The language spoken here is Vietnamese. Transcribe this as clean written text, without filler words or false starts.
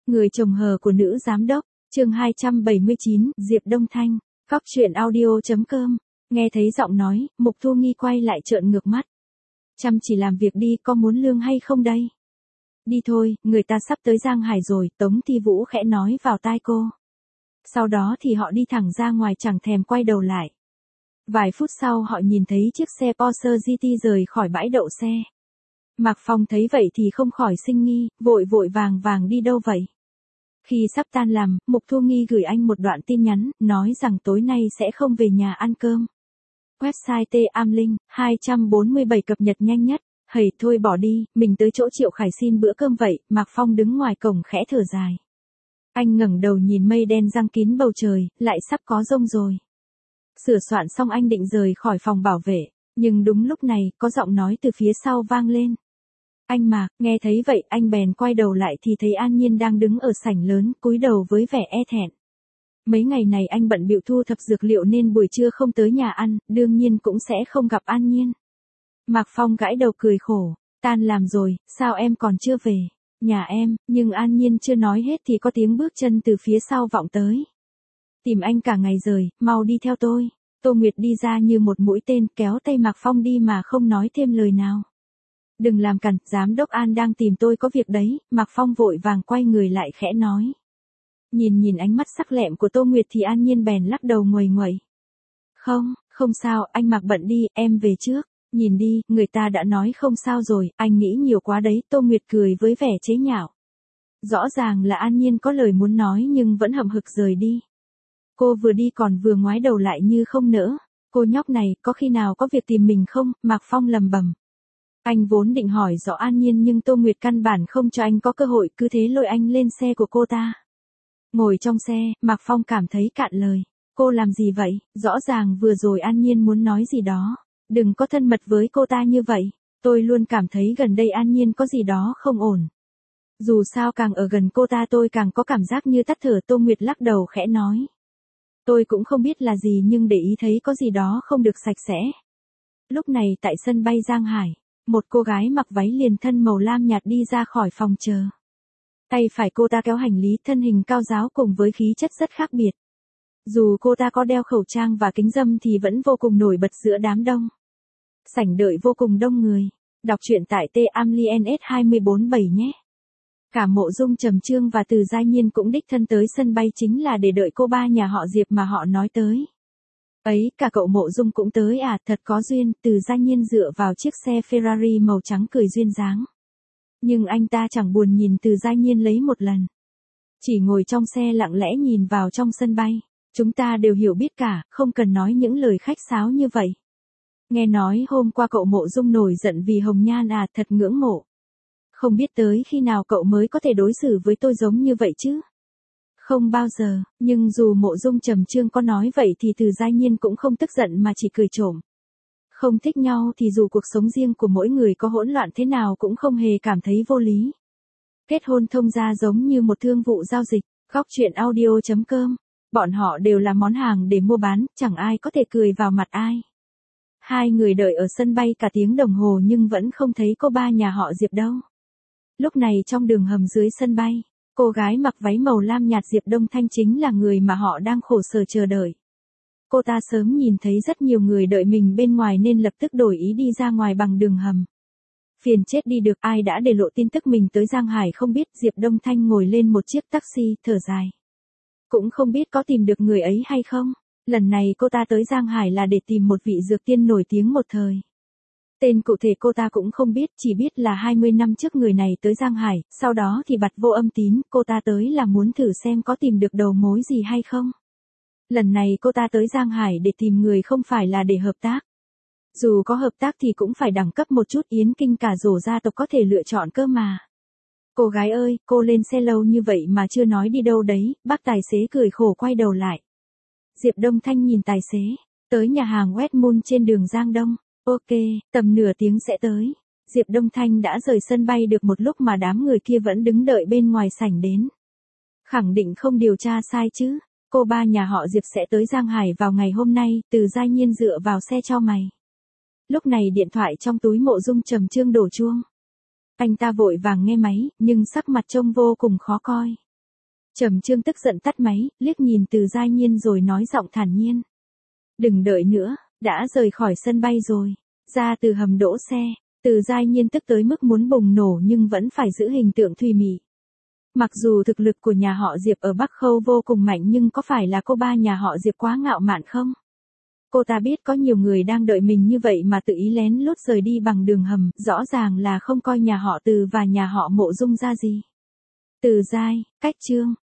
Người chồng hờ của nữ giám đốc, chương 279, Diệp Đông Thanh, Góc truyện audio.com. Nghe thấy giọng nói, Mục Thu Nghi quay lại trợn ngược mắt. Chăm chỉ làm việc đi, có muốn lương hay không đây? Đi thôi, người ta sắp tới Giang Hải rồi, Tống Thi Vũ khẽ nói vào tai cô. Sau đó thì họ đi thẳng ra ngoài chẳng thèm quay đầu lại. Vài phút sau họ nhìn thấy chiếc xe Porsche GT rời khỏi bãi đậu xe. Mạc Phong thấy vậy thì không khỏi sinh nghi, vội vàng đi đâu vậy? Khi sắp tan làm, Mục Thu Nghi gửi anh một đoạn tin nhắn, nói rằng tối nay sẽ không về nhà ăn cơm. Website T-Am-Linh, 247 cập nhật nhanh nhất. Hầy thôi bỏ đi, mình tới chỗ Triệu Khải xin bữa cơm vậy. Mạc Phong đứng ngoài cổng khẽ thở dài. Anh ngẩng đầu nhìn mây đen giăng kín bầu trời, lại sắp có giông rồi. Sửa soạn xong anh định rời khỏi phòng bảo vệ, nhưng đúng lúc này, có giọng nói từ phía sau vang lên. Anh Mạc, nghe thấy vậy, anh bèn quay đầu lại thì thấy An Nhiên đang đứng ở sảnh lớn, cúi đầu với vẻ e thẹn. Mấy ngày này anh bận bịu thu thập dược liệu nên buổi trưa không tới nhà ăn, đương nhiên cũng sẽ không gặp An Nhiên. Mạc Phong gãi đầu cười khổ, tan làm rồi, sao em còn chưa về? Nhà em, nhưng An Nhiên chưa nói hết thì có tiếng bước chân từ phía sau vọng tới. Tìm anh cả ngày rồi, mau đi theo tôi. Tô Nguyệt đi ra như một mũi tên kéo tay Mạc Phong đi mà không nói thêm lời nào. Đừng làm cản, giám đốc An đang tìm tôi có việc đấy. Mạc Phong vội vàng quay người lại khẽ nói. Nhìn ánh mắt sắc lẹm của Tô Nguyệt thì An Nhiên bèn lắc đầu nguầy nguậy. Không sao, anh Mạc bận đi, em về trước. Nhìn đi, người ta đã nói không sao rồi, anh nghĩ nhiều quá đấy. Tô Nguyệt cười với vẻ chế nhạo. Rõ ràng là An Nhiên có lời muốn nói nhưng vẫn hậm hực rời đi. Cô vừa đi còn vừa ngoái đầu lại như không nỡ. Cô nhóc này, có khi nào có việc tìm mình không? Mạc Phong lầm bầm. Anh vốn định hỏi rõ An Nhiên nhưng Tô Nguyệt căn bản không cho anh có cơ hội, cứ thế lôi anh lên xe của cô ta. Ngồi trong xe, Mạc Phong cảm thấy cạn lời. Cô làm gì vậy? Rõ ràng vừa rồi An Nhiên muốn nói gì đó. Đừng có thân mật với cô ta như vậy. Tôi luôn cảm thấy gần đây An Nhiên có gì đó không ổn. Dù sao càng ở gần cô ta tôi càng có cảm giác như tắt thở. Tô Nguyệt lắc đầu khẽ nói. Tôi cũng không biết là gì nhưng để ý thấy có gì đó không được sạch sẽ. Lúc này tại sân bay Giang Hải, một cô gái mặc váy liền thân màu lam nhạt đi ra khỏi phòng chờ. Tay phải cô ta kéo hành lý, thân hình cao ráo cùng với khí chất rất khác biệt. Dù cô ta có đeo khẩu trang và kính râm thì vẫn vô cùng nổi bật giữa đám đông. Sảnh đợi vô cùng đông người. Đọc truyện tại T-Am-Li-NS247 nhé. Cả Mộ Dung Trầm Chương và Từ Giai Nhiên cũng đích thân tới sân bay chính là để đợi cô ba nhà họ Diệp mà họ nói tới. Ấy, cả cậu Mộ Dung cũng tới à, thật có duyên. Từ Giai Nhiên dựa vào chiếc xe Ferrari màu trắng cười duyên dáng. Nhưng anh ta chẳng buồn nhìn Từ Giai Nhiên lấy một lần. Chỉ ngồi trong xe lặng lẽ nhìn vào trong sân bay. Chúng ta đều hiểu biết cả, không cần nói những lời khách sáo như vậy. Nghe nói hôm qua cậu Mộ Dung nổi giận vì Hồng Nhan à, thật ngưỡng mộ. Không biết tới khi nào cậu mới có thể đối xử với tôi giống như vậy chứ? Không bao giờ, nhưng dù Mộ Dung Trầm Chương có nói vậy thì Từ Giai Nhiên cũng không tức giận mà chỉ cười trộm. Không thích nhau thì dù cuộc sống riêng của mỗi người có hỗn loạn thế nào cũng không hề cảm thấy vô lý. Kết hôn thông gia giống như một thương vụ giao dịch. Góc truyện audio.com. Bọn họ đều là món hàng để mua bán, chẳng ai có thể cười vào mặt ai. Hai người đợi ở sân bay cả tiếng đồng hồ nhưng vẫn không thấy cô ba nhà họ Diệp đâu. Lúc này trong đường hầm dưới sân bay, cô gái mặc váy màu lam nhạt Diệp Đông Thanh chính là người mà họ đang khổ sở chờ đợi. Cô ta sớm nhìn thấy rất nhiều người đợi mình bên ngoài nên lập tức đổi ý đi ra ngoài bằng đường hầm. Phiền chết đi được, ai đã để lộ tin tức mình tới Giang Hải không biết. Diệp Đông Thanh ngồi lên một chiếc taxi, thở dài. Cũng không biết có tìm được người ấy hay không. Lần này cô ta tới Giang Hải là để tìm một vị dược tiên nổi tiếng một thời. Tên cụ thể cô ta cũng không biết, chỉ biết là 20 năm trước người này tới Giang Hải, sau đó thì bặt vô âm tín. Cô ta tới là muốn thử xem có tìm được đầu mối gì hay không. Lần này cô ta tới Giang Hải để tìm người không phải là để hợp tác. Dù có hợp tác thì cũng phải đẳng cấp một chút, yến kinh cả rổ gia tộc có thể lựa chọn cơ mà. Cô gái ơi, cô lên xe lâu như vậy mà chưa nói đi đâu đấy. Bác tài xế cười khổ quay đầu lại. Diệp Đông Thanh nhìn tài xế. Tới nhà hàng Westmoon trên đường Giang Đông. Ok, tầm nửa tiếng sẽ tới. Diệp Đông Thanh đã rời sân bay được một lúc mà đám người kia vẫn đứng đợi bên ngoài sảnh đến. Khẳng định không điều tra sai chứ. Cô ba nhà họ Diệp sẽ tới Giang Hải vào ngày hôm nay. Từ Giai Nhiên dựa vào xe cho mày. Lúc này điện thoại trong túi Mộ Dung Trầm Chương đổ chuông. Anh ta vội vàng nghe máy, nhưng sắc mặt trông vô cùng khó coi. Trầm Trương tức giận tắt máy, liếc nhìn Từ Giai Nhiên rồi nói giọng thản nhiên. Đừng đợi nữa, đã rời khỏi sân bay rồi. Ra từ hầm đỗ xe, Từ Giai Nhiên tức tới mức muốn bùng nổ nhưng vẫn phải giữ hình tượng thùy mị. Mặc dù thực lực của nhà họ Diệp ở Bắc Khâu vô cùng mạnh nhưng có phải là cô ba nhà họ Diệp quá ngạo mạn không? Cô ta biết có nhiều người đang đợi mình như vậy mà tự ý lén lút rời đi bằng đường hầm, rõ ràng là không coi nhà họ Từ và nhà họ Mộ Dung ra gì. Từ Giai, cách Trương,